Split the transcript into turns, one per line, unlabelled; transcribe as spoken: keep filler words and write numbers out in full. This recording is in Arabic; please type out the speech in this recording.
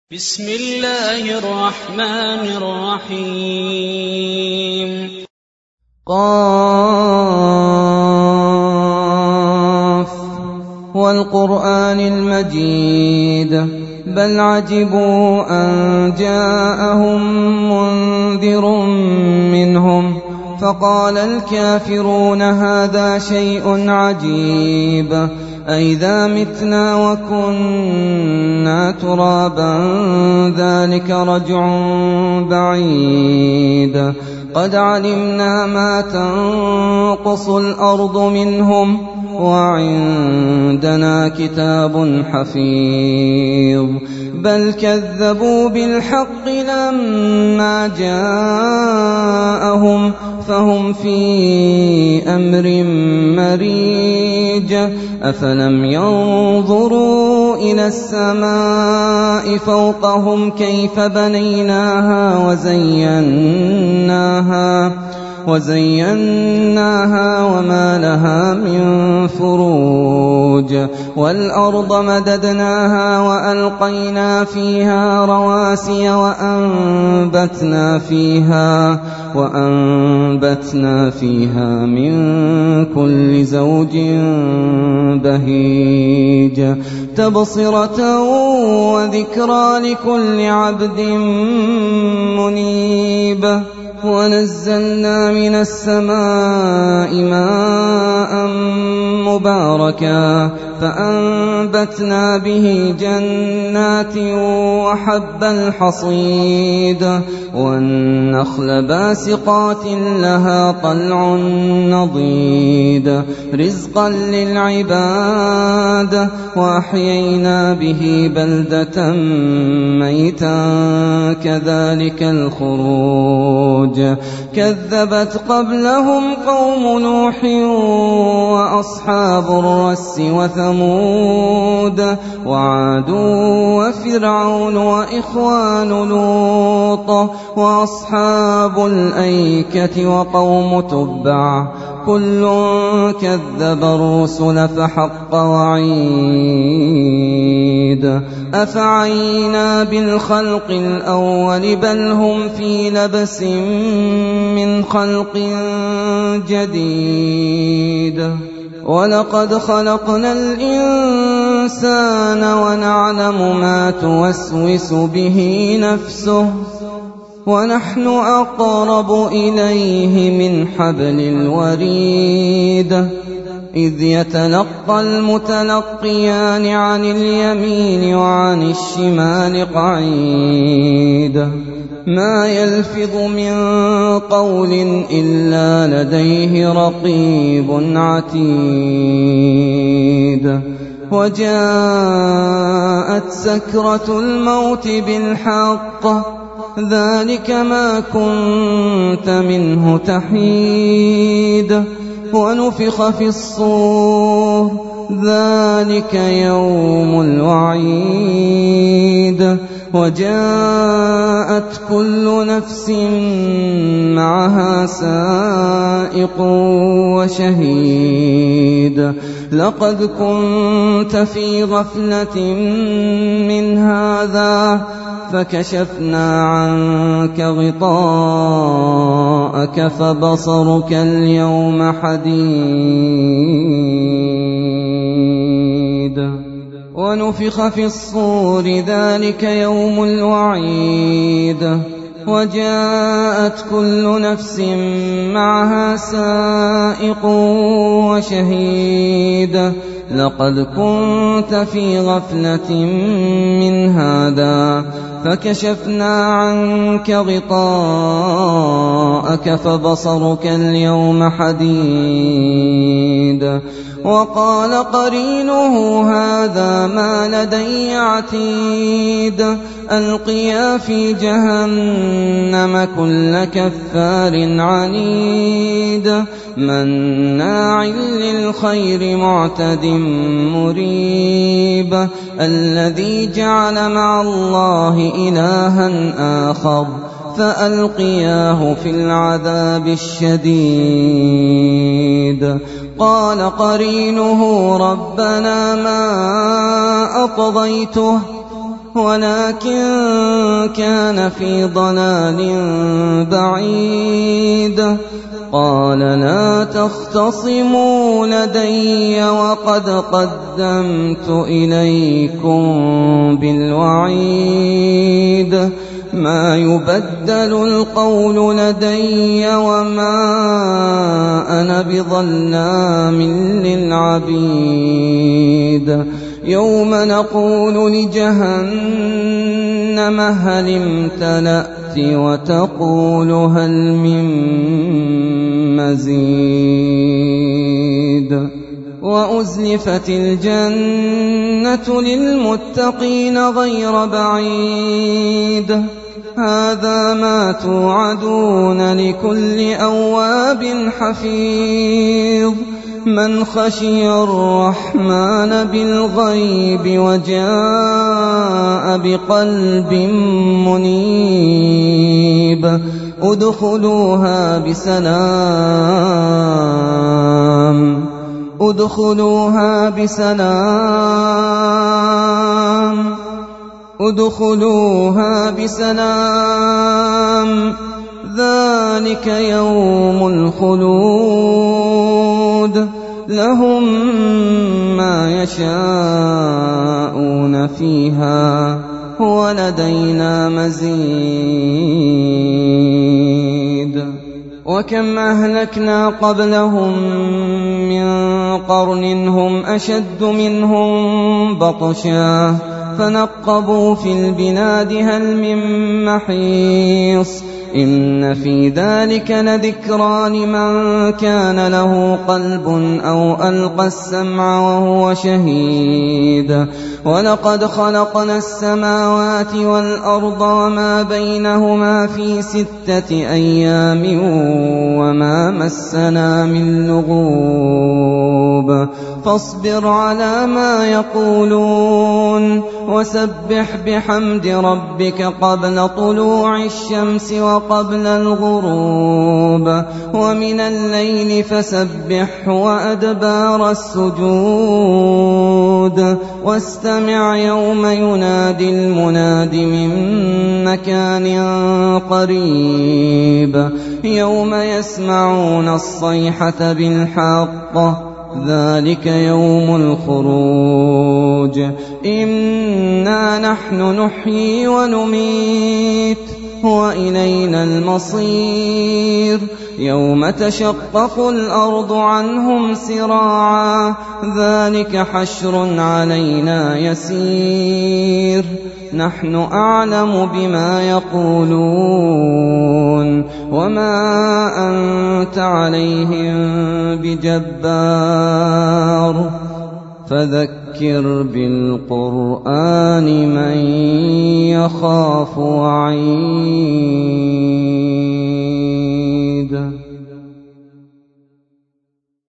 بسم الله الرحمن الرحيم
قاف والقرآن المجيد بل عجبوا أن جاءهم منذر منهم فقال الكافرون هذا شيء عجيب أئذا متنا وكنا ترابا ذلك رجع بعيد قد علمنا ما تنقص الأرض منهم وعندنا كتاب حفيظ بل كذبوا بالحق لما جاءهم فهم في أمر مريج أفلم ينظروا إلى السماء فوقهم كيف بنيناها وزيناها وزيناها وما لها من فروج والأرض مددناها وألقينا فيها رواسي وأنبتنا فيها وأنبتنا فيها من كل زوج بهيج تبصرة وذكرى لكل عبد منيب ونزلنا من السماء ماء مباركا فأنبتنا به جنات وحب الحصيد والنخل باسقات لها طلع نضيد رزقا للعباد وأحيينا به بلدة ميتا كذلك الخروج كذبت قبلهم قوم نوح وأصحاب الرس وثمود وعاد وفرعون وإخوان لوط وأصحاب الأيكة وقوم تبع كل كذب الرسل فحق وعيد أفعينا بالخلق الأول بل هم في لبس من خلق جديد ولقد خلقنا الإنسان ونعلم ما توسوس به نفسه ونحن أقرب إليه من حبل الوريد إذ يتلقى المتلقيان عن اليمين وعن الشمال قعيد ما يلفظ من قول إلا لديه رقيب عتيد وجاءت سكرة الموت بالحق ذلك ما كنت منه تحيد ونفخ في الصور ذلك يوم الوعيد وجاءت كل نفس معها سائق وشهيد لقد كنت في غفلة من هذا فكشفنا عنك غطاءك فبصرك اليوم حديد ونفخ في الصور ذلك يوم الوعيد وجاءت كل نفس معها سائق وشهيد لقد كنت في غفلة من هذا فكشفنا عنك غطاءك فبصرك اليوم حديد وقال قرينه هذا ما لدي عتيد ألقيا في جهنم كل كفار عنيد مناع للخير معتد مريب الذي جعل مع الله إلها آخر فألقياه في العذاب الشديد قال قرينه ربنا ما أطغيته ولكن كان في ضلال بعيد. قال لا تختصموا لدي وقد قدمت إليكم بالوعيد. ما يبدل القول لدي وما أنا بظلام للعبيد. يوم نقول لجهنم هل امتلأت وتقول هل من مزيد. وأزلفت الجنة للمتقين غير بعيد. هذا ما توعدون لكل أواب حفيظ. من خشي الرحمن بالغيب وجاء بقلب منيب. ادخلوها بسلام ادخلوها بسلام ادخلوها بسلام ذلك يوم الخلود. لهم ما يشاءون فيها ولدينا مزيد. وكم أهلكنا قبلهم من قرن هم أشد منهم بطشا فنقبوا في البلاد هل من محيص. إن في ذلك لذكرى لمن كان له قلب أو ألقى السمع وهو شهيد. ولقد خلقنا السماوات والأرض وما بينهما في ستة أيام وما مسنا من لغوب. فاصبر على ما يقولون وسبح بحمد ربك قبل طلوع الشمس وقبل الغروب ومن الليل فسبح وأدبار السجود. واستمع يوم ينادي المناد من مكان قريب. يوم يسمعون الصيحة بالحق ذلك يوم الخروج. إنا نحن نحيي ونميت وإلينا المصير. يوم تشقق الأرض عنهم سراعا ذلك حشر علينا يسير. نحن أعلم بما يقولون وما أنت عليهم بجبار. فذكر بالقرآن من يخاف وعيد.